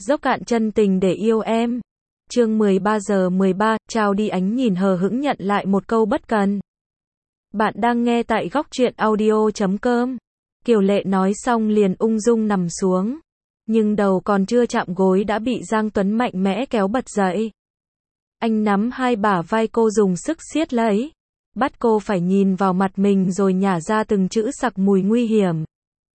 Dốc cạn chân tình để yêu em. Chương 13:13, trao đi ánh nhìn hờ hững nhận lại một câu bất cần. Bạn đang nghe tại góc truyện audio.com. Kiều Lệ nói xong liền ung dung nằm xuống. Nhưng đầu còn chưa chạm gối đã bị Giang Tuấn mạnh mẽ kéo bật dậy. Anh nắm hai bả vai cô dùng sức siết lấy. Bắt cô phải nhìn vào mặt mình rồi nhả ra từng chữ sặc mùi nguy hiểm.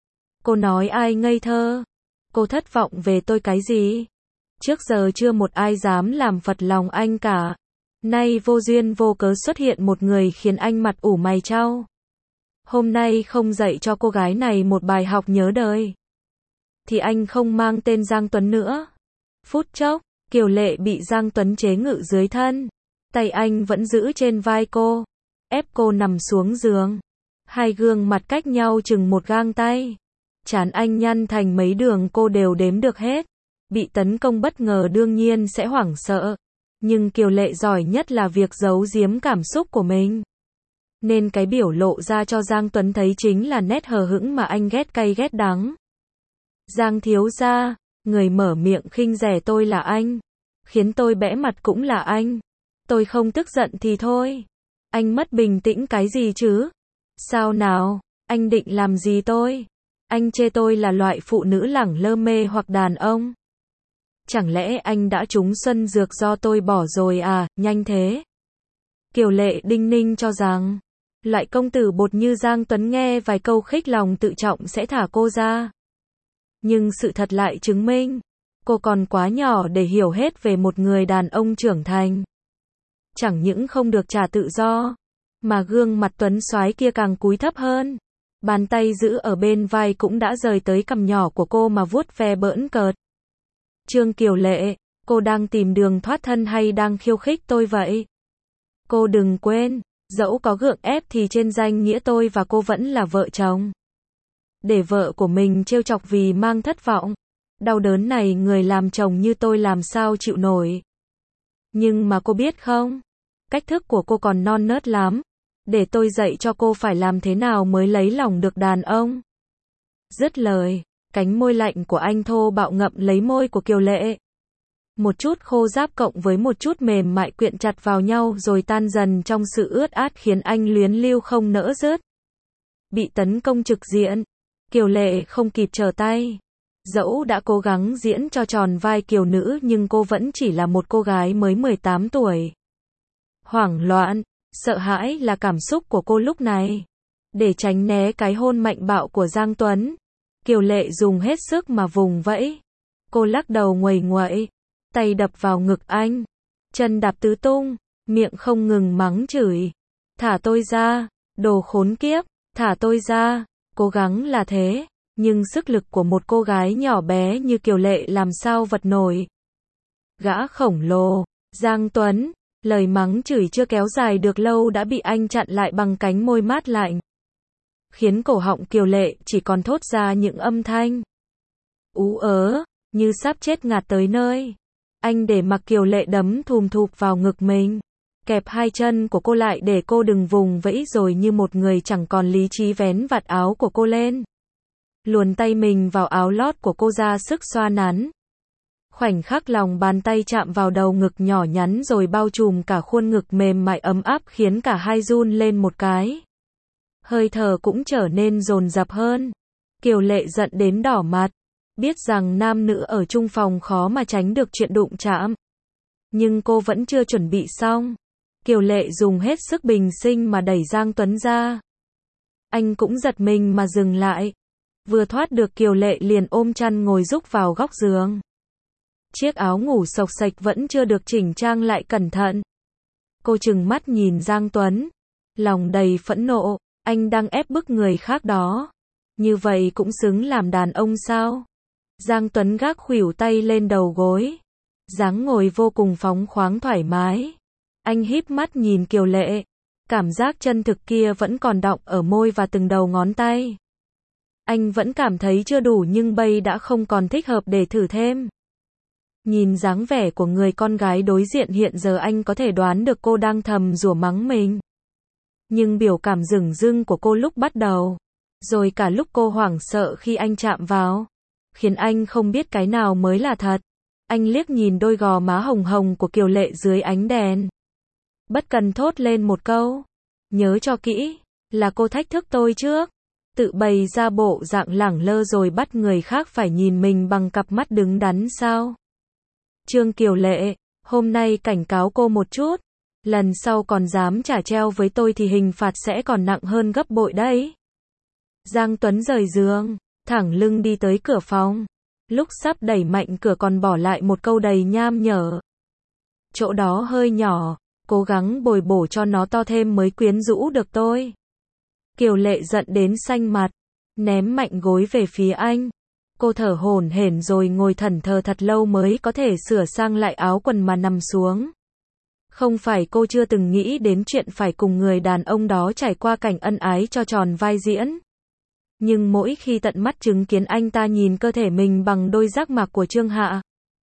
Cô nói ai ngây thơ? Cô thất vọng về tôi cái gì? Trước giờ chưa một ai dám làm phật lòng anh cả. Nay vô duyên vô cớ xuất hiện một người khiến anh mặt ủ mày chau. Hôm nay không dạy cho cô gái này một bài học nhớ đời, thì anh không mang tên Giang Tuấn nữa. Phút chốc, Kiều Lệ bị Giang Tuấn chế ngự dưới thân. Tay anh vẫn giữ trên vai cô, ép cô nằm xuống giường. Hai gương mặt cách nhau chừng một gang tay. Trán anh nhăn thành mấy đường cô đều đếm được hết. Bị tấn công bất ngờ đương nhiên sẽ hoảng sợ. Nhưng Kiều Lệ giỏi nhất là việc giấu giếm cảm xúc của mình. Nên cái biểu lộ ra cho Giang Tuấn thấy chính là nét hờ hững mà anh ghét cay ghét đắng. Giang thiếu gia, người mở miệng khinh rẻ tôi là anh. Khiến tôi bẽ mặt cũng là anh. Tôi không tức giận thì thôi. Anh mất bình tĩnh cái gì chứ? Sao nào, anh định làm gì tôi? Anh chê tôi là loại phụ nữ lẳng lơ mê hoặc đàn ông? Chẳng lẽ anh đã trúng xuân dược do tôi bỏ rồi à, nhanh thế? Kiều Lệ đinh ninh cho rằng, loại công tử bột như Giang Tuấn nghe vài câu khích lòng tự trọng sẽ thả cô ra. Nhưng sự thật lại chứng minh, cô còn quá nhỏ để hiểu hết về một người đàn ông trưởng thành. Chẳng những không được trả tự do, mà gương mặt Tuấn soái kia càng cúi thấp hơn. Bàn tay giữ ở bên vai cũng đã rời tới cằm nhỏ của cô mà vuốt ve bỡn cợt. Trương Kiều Lệ, cô đang tìm đường thoát thân hay đang khiêu khích tôi vậy? Cô đừng quên, dẫu có gượng ép thì trên danh nghĩa tôi và cô vẫn là vợ chồng. Để vợ của mình trêu chọc vì mang thất vọng. Đau đớn này người làm chồng như tôi làm sao chịu nổi. Nhưng mà cô biết không? Cách thức của cô còn non nớt lắm. Để tôi dạy cho cô phải làm thế nào mới lấy lòng được đàn ông. Dứt lời, cánh môi lạnh của anh thô bạo ngậm lấy môi của Kiều Lệ. Một chút khô ráp cộng với một chút mềm mại quyện chặt vào nhau rồi tan dần trong sự ướt át khiến anh luyến lưu không nỡ dứt. Bị tấn công trực diện, Kiều Lệ không kịp trở tay. Dẫu đã cố gắng diễn cho tròn vai kiều nữ nhưng cô vẫn chỉ là một cô gái mới 18 tuổi. Hoảng loạn, sợ hãi là cảm xúc của cô lúc này. Để tránh né cái hôn mạnh bạo của Giang Tuấn, Kiều Lệ dùng hết sức mà vùng vẫy. Cô lắc đầu nguầy nguậy, tay đập vào ngực anh, chân đạp tứ tung, miệng không ngừng mắng chửi. Thả tôi ra, đồ khốn kiếp, thả tôi ra. Cố gắng là thế, nhưng sức lực của một cô gái nhỏ bé như Kiều Lệ làm sao vật nổi. Gã khổng lồ, Giang Tuấn, lời mắng chửi chưa kéo dài được lâu đã bị anh chặn lại bằng cánh môi mát lạnh. Khiến cổ họng Kiều Lệ chỉ còn thốt ra những âm thanh ú ớ, như sắp chết ngạt tới nơi. Anh để mặc Kiều Lệ đấm thùm thụp vào ngực mình. Kẹp hai chân của cô lại để cô đừng vùng vẫy rồi như một người chẳng còn lý trí vén vạt áo của cô lên. Luồn tay mình vào áo lót của cô ra sức xoa nắn. Khoảnh khắc lòng bàn tay chạm vào đầu ngực nhỏ nhắn rồi bao trùm cả khuôn ngực mềm mại ấm áp khiến cả hai run lên một cái. Hơi thở cũng trở nên dồn dập hơn. Kiều Lệ giận đến đỏ mặt. Biết rằng nam nữ ở chung phòng khó mà tránh được chuyện đụng chạm. Nhưng cô vẫn chưa chuẩn bị xong. Kiều Lệ dùng hết sức bình sinh mà đẩy Giang Tuấn ra. Anh cũng giật mình mà dừng lại. Vừa thoát được Kiều Lệ liền ôm chăn ngồi rúc vào góc giường. Chiếc áo ngủ xộc xệch vẫn chưa được chỉnh trang lại cẩn thận. Cô trừng mắt nhìn Giang Tuấn. Lòng đầy phẫn nộ, anh đang ép bức người khác đó. Như vậy cũng xứng làm đàn ông sao? Giang Tuấn gác khuỷu tay lên đầu gối. Dáng ngồi vô cùng phóng khoáng thoải mái. Anh híp mắt nhìn Kiều Lệ. Cảm giác chân thực kia vẫn còn đọng ở môi và từng đầu ngón tay. Anh vẫn cảm thấy chưa đủ nhưng bây đã không còn thích hợp để thử thêm. Nhìn dáng vẻ của người con gái đối diện hiện giờ anh có thể đoán được cô đang thầm rủa mắng mình. Nhưng biểu cảm dửng dưng của cô lúc bắt đầu, rồi cả lúc cô hoảng sợ khi anh chạm vào, khiến anh không biết cái nào mới là thật. Anh liếc nhìn đôi gò má hồng hồng của Kiều Lệ dưới ánh đèn. Bất cần thốt lên một câu. Nhớ cho kỹ, là cô thách thức tôi trước. Tự bày ra bộ dạng lẳng lơ rồi bắt người khác phải nhìn mình bằng cặp mắt đứng đắn sao? Trương Kiều Lệ, hôm nay cảnh cáo cô một chút. Lần sau còn dám trả treo với tôi thì hình phạt sẽ còn nặng hơn gấp bội đấy. Giang Tuấn rời giường, thẳng lưng đi tới cửa phòng. Lúc sắp đẩy mạnh cửa còn bỏ lại một câu đầy nham nhở. Chỗ đó hơi nhỏ, cố gắng bồi bổ cho nó to thêm mới quyến rũ được tôi. Kiều Lệ giận đến xanh mặt, ném mạnh gối về phía anh. Cô thở hổn hển rồi ngồi thẫn thờ thật lâu mới có thể sửa sang lại áo quần mà nằm xuống. Không phải cô chưa từng nghĩ đến chuyện phải cùng người đàn ông đó trải qua cảnh ân ái cho tròn vai diễn. Nhưng mỗi khi tận mắt chứng kiến anh ta nhìn cơ thể mình bằng đôi giác mạc của Trương Hạ,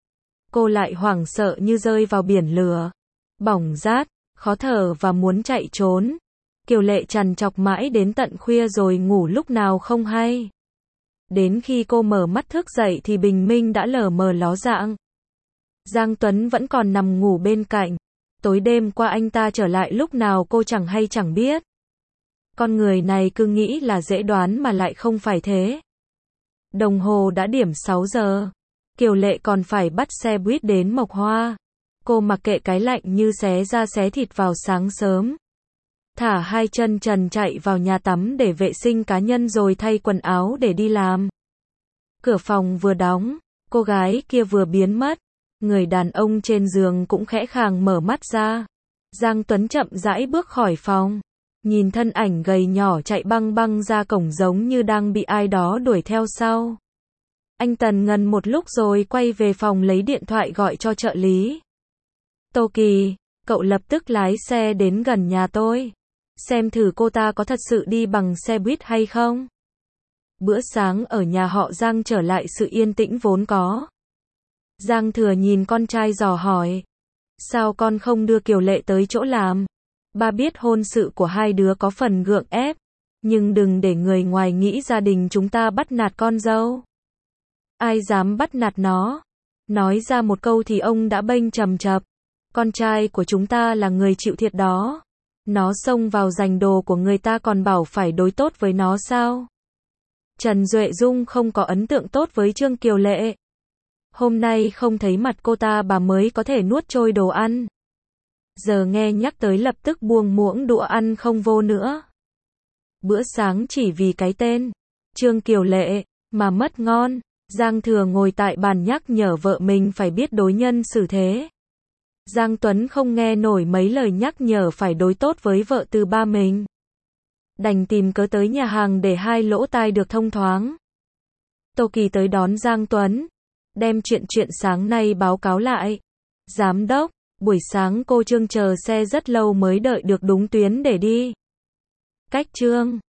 cô lại hoảng sợ như rơi vào biển lửa. Bỏng rát, khó thở và muốn chạy trốn. Kiều Lệ trằn trọc mãi đến tận khuya rồi ngủ lúc nào không hay. Đến khi cô mở mắt thức dậy thì bình minh đã lờ mờ ló dạng. Giang Tuấn vẫn còn nằm ngủ bên cạnh. Tối đêm qua anh ta trở lại lúc nào cô chẳng hay chẳng biết. Con người này cứ nghĩ là dễ đoán mà lại không phải thế. Đồng hồ đã điểm 6 giờ. Kiều Lệ còn phải bắt xe buýt đến Mộc Hoa. Cô mặc kệ cái lạnh như xé da xé thịt vào sáng sớm. Thả hai chân trần chạy vào nhà tắm để vệ sinh cá nhân rồi thay quần áo để đi làm. Cửa phòng vừa đóng, cô gái kia vừa biến mất. Người đàn ông trên giường cũng khẽ khàng mở mắt ra. Giang Tuấn chậm rãi bước khỏi phòng. Nhìn thân ảnh gầy nhỏ chạy băng băng ra cổng giống như đang bị ai đó đuổi theo sau. Anh tần ngần một lúc rồi quay về phòng lấy điện thoại gọi cho trợ lý. Tô Kỳ, cậu lập tức lái xe đến gần nhà tôi. Xem thử cô ta có thật sự đi bằng xe buýt hay không. Bữa sáng ở nhà họ Giang trở lại sự yên tĩnh vốn có. Giang Thừa nhìn con trai dò hỏi. Sao con không đưa Kiều Lệ tới chỗ làm? Ba biết hôn sự của hai đứa có phần gượng ép. Nhưng đừng để người ngoài nghĩ gia đình chúng ta bắt nạt con dâu. Ai dám bắt nạt nó? Nói ra một câu thì ông đã bênh trầm chập. Con trai của chúng ta là người chịu thiệt đó. Nó xông vào giành đồ của người ta còn bảo phải đối tốt với nó sao? Trần Duệ Dung không có ấn tượng tốt với Trương Kiều Lệ. Hôm nay không thấy mặt cô ta bà mới có thể nuốt trôi đồ ăn. Giờ nghe nhắc tới lập tức buông muỗng đũa ăn không vô nữa. Bữa sáng chỉ vì cái tên Trương Kiều Lệ mà mất ngon. Giang Thừa ngồi tại bàn nhắc nhở vợ mình phải biết đối nhân xử thế. Giang Tuấn không nghe nổi mấy lời nhắc nhở phải đối tốt với vợ từ ba mình. Đành tìm cớ tới nhà hàng để hai lỗ tai được thông thoáng. Tô Kỳ tới đón Giang Tuấn. Đem chuyện sáng nay báo cáo lại. Giám đốc, buổi sáng cô Trương chờ xe rất lâu mới đợi được đúng tuyến để đi. Cách Trương